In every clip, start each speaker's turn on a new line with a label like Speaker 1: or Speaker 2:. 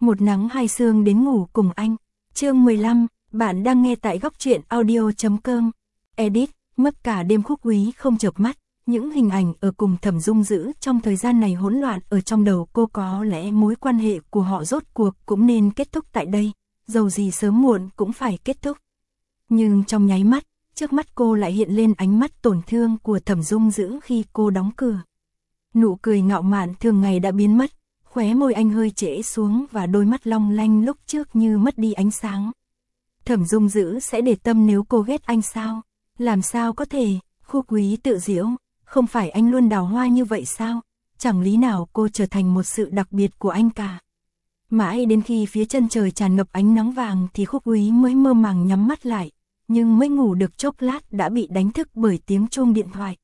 Speaker 1: Một nắng hai sương đến ngủ cùng anh. Chương 15, bạn đang nghe tại góc truyện audio.com. Edit, mất cả đêm Khúc Quý không chợp mắt. Những hình ảnh ở cùng Thẩm Dung Dữ trong thời gian này hỗn loạn ở trong đầu cô, có lẽ mối quan hệ của họ rốt cuộc cũng nên kết thúc tại đây, dầu gì sớm muộn cũng phải kết thúc. Nhưng trong nháy mắt, trước mắt cô lại hiện lên ánh mắt tổn thương của Thẩm Dung Dữ khi cô đóng cửa. Nụ cười ngạo mạn thường ngày đã biến mất, khóe môi anh hơi trễ xuống và đôi mắt long lanh lúc trước như mất đi ánh sáng. Thẩm Dung Dữ sẽ để tâm nếu cô ghét anh sao? Làm sao có thể? Khúc Quý tự giễu, không phải anh luôn đào hoa như vậy sao? Chẳng lý nào cô trở thành một sự đặc biệt của anh cả. Mãi đến khi phía chân trời tràn ngập ánh nắng vàng thì Khúc Quý mới mơ màng nhắm mắt lại, nhưng mới ngủ được chốc lát đã bị đánh thức bởi tiếng chuông điện thoại.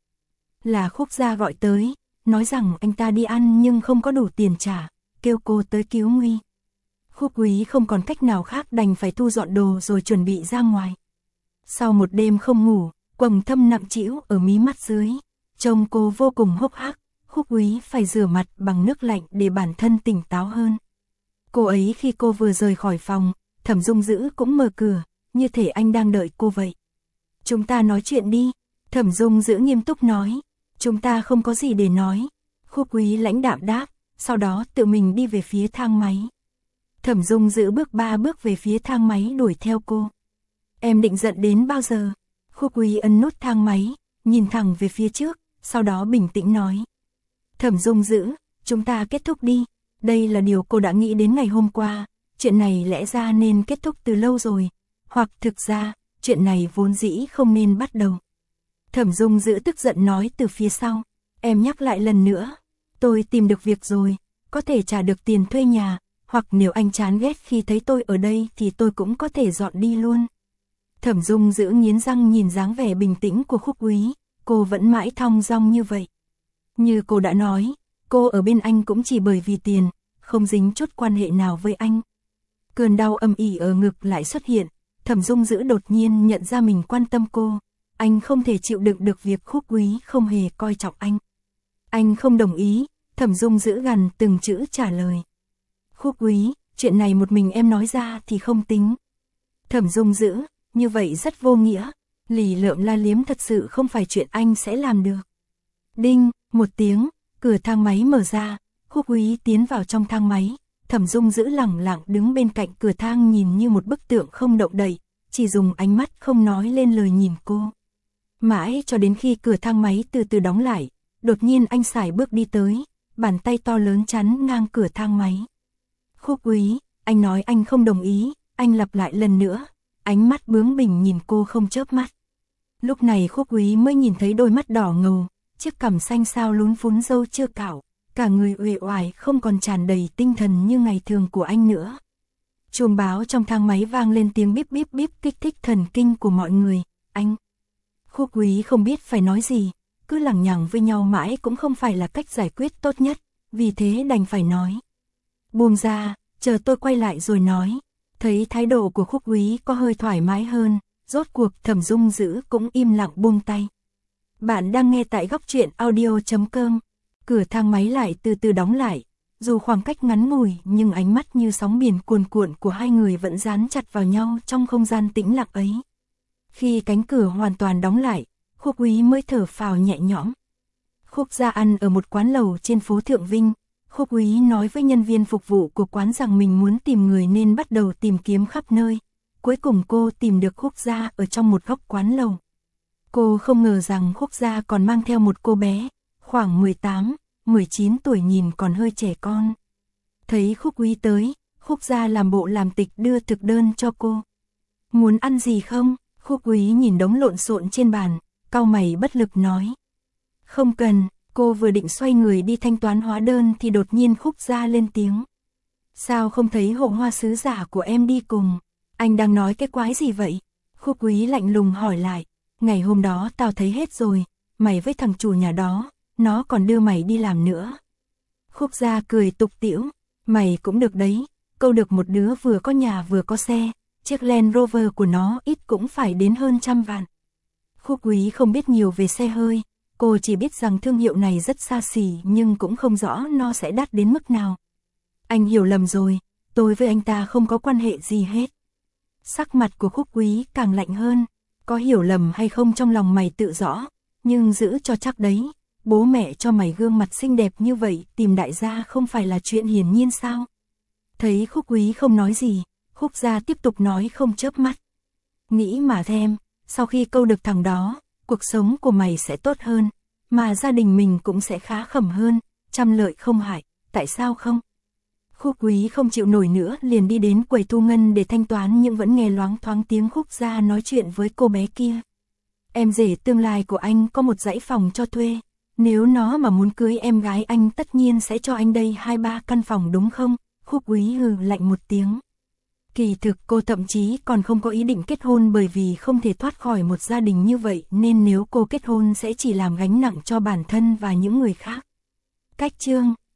Speaker 1: Là Khúc Gia gọi tới, nói rằng anh ta đi ăn nhưng không có đủ tiền trả, kêu cô tới cứu nguy. Khúc Quý không còn cách nào khác đành phải thu dọn đồ rồi chuẩn bị ra ngoài. Sau một đêm không ngủ, quầng thâm nặng trĩu ở mí mắt dưới, trông cô vô cùng hốc hác. Khúc Quý phải rửa mặt bằng nước lạnh để bản thân tỉnh táo hơn. Cô ấy khi cô vừa rời khỏi phòng, Thẩm Dung Dữ cũng mở cửa, như thể anh đang đợi cô vậy. Chúng ta nói chuyện đi, Thẩm Dung Dữ nghiêm túc nói. Chúng ta không có gì để nói. Khúc Quý lãnh đạm đáp, sau đó tự mình đi về phía thang máy. Thẩm Dung Dữ bước 3 bước về phía thang máy đuổi theo cô. Em định giận đến bao giờ? Khúc Quý ấn nút thang máy, nhìn thẳng về phía trước, sau đó bình tĩnh nói. Thẩm Dung Dữ, chúng ta kết thúc đi. Đây là điều cô đã nghĩ đến ngày hôm qua. Chuyện này lẽ ra nên kết thúc từ lâu rồi. Hoặc thực ra, chuyện này vốn dĩ không nên bắt đầu. Thẩm Dung Dữ tức giận nói từ phía sau. Em nhắc lại lần nữa. Tôi tìm được việc rồi. Có thể trả được tiền thuê nhà. Hoặc nếu anh chán ghét khi thấy tôi ở đây thì tôi cũng có thể dọn đi luôn. Thẩm Dung Dữ nghiến răng nhìn dáng vẻ bình tĩnh của Khúc Quý. Cô vẫn mãi thong dong như vậy. Như cô đã nói, cô ở bên anh cũng chỉ bởi vì tiền, không dính chút quan hệ nào với anh. Cơn đau âm ỉ ở ngực lại xuất hiện. Thẩm Dung Dữ đột nhiên nhận ra mình quan tâm cô. Anh không thể chịu đựng được việc Khúc Quý không hề coi trọng anh. Anh không đồng ý. Thẩm Dung Dữ gằn từng chữ trả lời. Khúc Quý, chuyện này một mình em nói ra thì không tính. Thẩm Dung Dữ, như vậy rất vô nghĩa. Lì lợm la liếm thật sự không phải chuyện anh sẽ làm được. Đinh, một tiếng, cửa thang máy mở ra. Khúc Quý tiến vào trong thang máy. Thẩm Dung Dữ lẳng lặng đứng bên cạnh cửa thang nhìn như một bức tượng không động đậy, chỉ dùng ánh mắt không nói lên lời nhìn cô. Mãi cho đến khi cửa thang máy từ từ đóng lại, đột nhiên anh sải bước đi tới, bàn tay to lớn chắn ngang cửa thang máy. Khúc Quý, anh nói anh không đồng ý, anh lặp lại lần nữa, ánh mắt bướng bỉnh nhìn cô không chớp mắt. Lúc này Khúc Quý mới nhìn thấy đôi mắt đỏ ngầu, chiếc cằm xanh xao lún phún râu chưa cạo, cả người uể oải không còn tràn đầy tinh thần như ngày thường của anh nữa. Chuông báo trong thang máy vang lên tiếng bíp bíp bíp kích thích thần kinh của mọi người. Anh. Khúc Quý không biết phải nói gì, cứ lằng nhằng với nhau mãi cũng không phải là cách giải quyết tốt nhất, vì thế đành phải nói. Buông ra, chờ tôi quay lại rồi nói. Thấy thái độ của Khúc Quý có hơi thoải mái hơn, rốt cuộc Thẩm Dung Dữ cũng im lặng buông tay. Bạn đang nghe tại góc truyện audio.com. Cửa thang máy lại từ từ đóng lại, dù khoảng cách ngắn ngủi nhưng ánh mắt như sóng biển cuồn cuộn của hai người vẫn dán chặt vào nhau trong không gian tĩnh lặng ấy. Khi cánh cửa hoàn toàn đóng lại, Khúc Quý mới thở phào nhẹ nhõm. Khúc Gia ăn ở một quán lẩu trên phố Thượng Vinh. Khúc Quý nói với nhân viên phục vụ của quán rằng mình muốn tìm người nên bắt đầu tìm kiếm khắp nơi. Cuối cùng cô tìm được Khúc Gia ở trong một góc quán lẩu. Cô không ngờ rằng Khúc Gia còn mang theo một cô bé, khoảng 18, 19 tuổi nhìn còn hơi trẻ con. Thấy Khúc Quý tới, Khúc Gia làm bộ làm tịch đưa thực đơn cho cô. Muốn ăn gì không? Khúc Quý nhìn đống lộn xộn trên bàn, cau mày bất lực nói. Không cần, cô vừa định xoay người đi thanh toán hóa đơn thì đột nhiên Khúc Gia lên tiếng. Sao không thấy hộ hoa sứ giả của em đi cùng? Anh đang nói cái quái gì vậy? Khúc Quý lạnh lùng hỏi lại. Ngày hôm đó tao thấy hết rồi, mày với thằng chủ nhà đó, nó còn đưa mày đi làm nữa. Khúc Gia cười tục tĩu, mày cũng được đấy, câu được một đứa vừa có nhà vừa có xe, chiếc Land Rover của nó ít cũng phải đến hơn 100 vạn. Khúc Quý không biết nhiều về xe hơi, cô chỉ biết rằng thương hiệu này rất xa xỉ nhưng cũng không rõ nó sẽ đắt đến mức nào. Anh hiểu lầm rồi, tôi với anh ta không có quan hệ gì hết. Sắc mặt của Khúc Quý càng lạnh hơn, có hiểu lầm hay không trong lòng mày tự rõ, nhưng giữ cho chắc đấy, bố mẹ cho mày gương mặt xinh đẹp như vậy tìm đại gia không phải là chuyện hiển nhiên sao? Thấy Khúc Quý không nói gì, Khúc gia tiếp tục nói không chớp mắt. Nghĩ mà xem, sau khi câu được thằng đó, cuộc sống của mày sẽ tốt hơn, mà gia đình mình cũng sẽ khá khẩm hơn, trăm lợi không hại, tại sao không? Khúc Quý không chịu nổi nữa liền đi đến quầy thu ngân để thanh toán, nhưng vẫn nghe loáng thoáng tiếng Khúc gia nói chuyện với cô bé kia. Em rể tương lai của anh có một dãy phòng cho thuê, nếu nó mà muốn cưới em gái anh tất nhiên sẽ cho anh đây 2-3 căn phòng đúng không? Khúc Quý hừ lạnh một tiếng. Kỳ thực cô thậm chí còn không có ý định kết hôn, bởi vì không thể thoát khỏi một gia đình như vậy, nên nếu cô kết hôn sẽ chỉ làm gánh nặng cho bản thân và những người khác. Cách chương